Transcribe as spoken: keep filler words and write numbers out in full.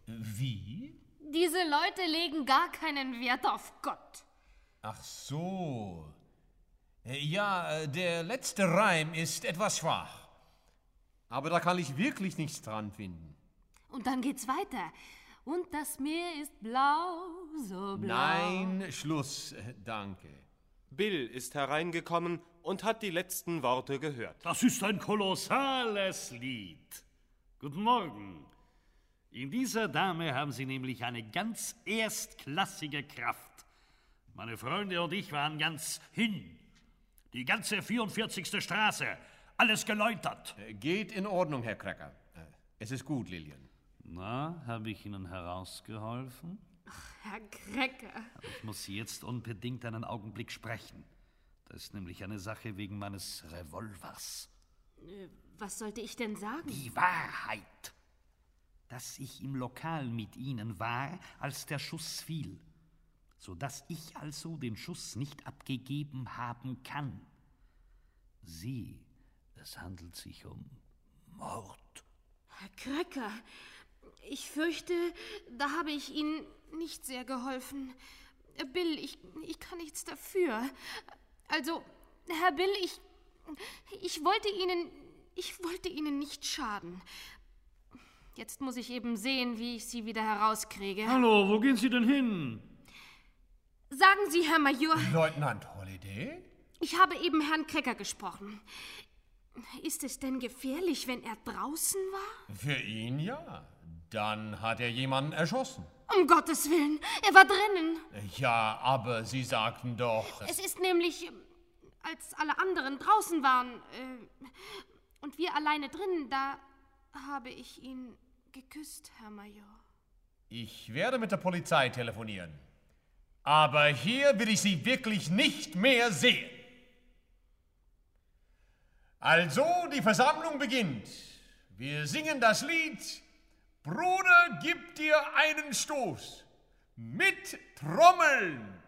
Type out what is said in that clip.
Wie? Diese Leute legen gar keinen Wert auf Gott. Ach so. Ja, der letzte Reim ist etwas schwach. Aber da kann ich wirklich nichts dran finden. Und dann geht's weiter. Und das Meer ist blau, so blau. Nein, Schluss, danke. Bill ist hereingekommen und hat die letzten Worte gehört. Das ist ein kolossales Lied. Guten Morgen. In dieser Dame haben Sie nämlich eine ganz erstklassige Kraft. Meine Freunde und ich waren ganz hin. Die ganze vierundvierzigste Straße, alles geläutert. Geht in Ordnung, Herr Cracker. Es ist gut, Lillian. Na, habe ich Ihnen herausgeholfen? Ach, Herr Cracker. Ich muss Sie jetzt unbedingt einen Augenblick sprechen. Das ist nämlich eine Sache wegen meines Revolvers. Was sollte ich denn sagen? Die Wahrheit. Dass ich im Lokal mit Ihnen war, als der Schuss fiel. Sodass ich also den Schuss nicht abgegeben haben kann. Sie, es handelt sich um Mord. Herr Cracker, ich fürchte, da habe ich Ihnen nicht sehr geholfen. Bill, ich, ich kann nichts dafür. Also, Herr Bill, ich, ich wollte Ihnen, ich wollte Ihnen nicht schaden. Jetzt muss ich eben sehen, wie ich Sie wieder herauskriege. Hallo, wo gehen Sie denn hin? Sagen Sie, Herr Major... Leutnant Holliday? Ich habe eben Herrn Cracker gesprochen. Ist es denn gefährlich, wenn er draußen war? Für ihn ja. Dann hat er jemanden erschossen. Um Gottes Willen, er war drinnen. Ja, aber Sie sagten doch... Es ist nämlich, als alle anderen draußen waren äh, und wir alleine drinnen, da habe ich ihn geküsst, Herr Major. Ich werde mit der Polizei telefonieren. Aber hier will ich Sie wirklich nicht mehr sehen. Also, die Versammlung beginnt. Wir singen das Lied Bruder, gib dir einen Stoß. Mit Trommeln.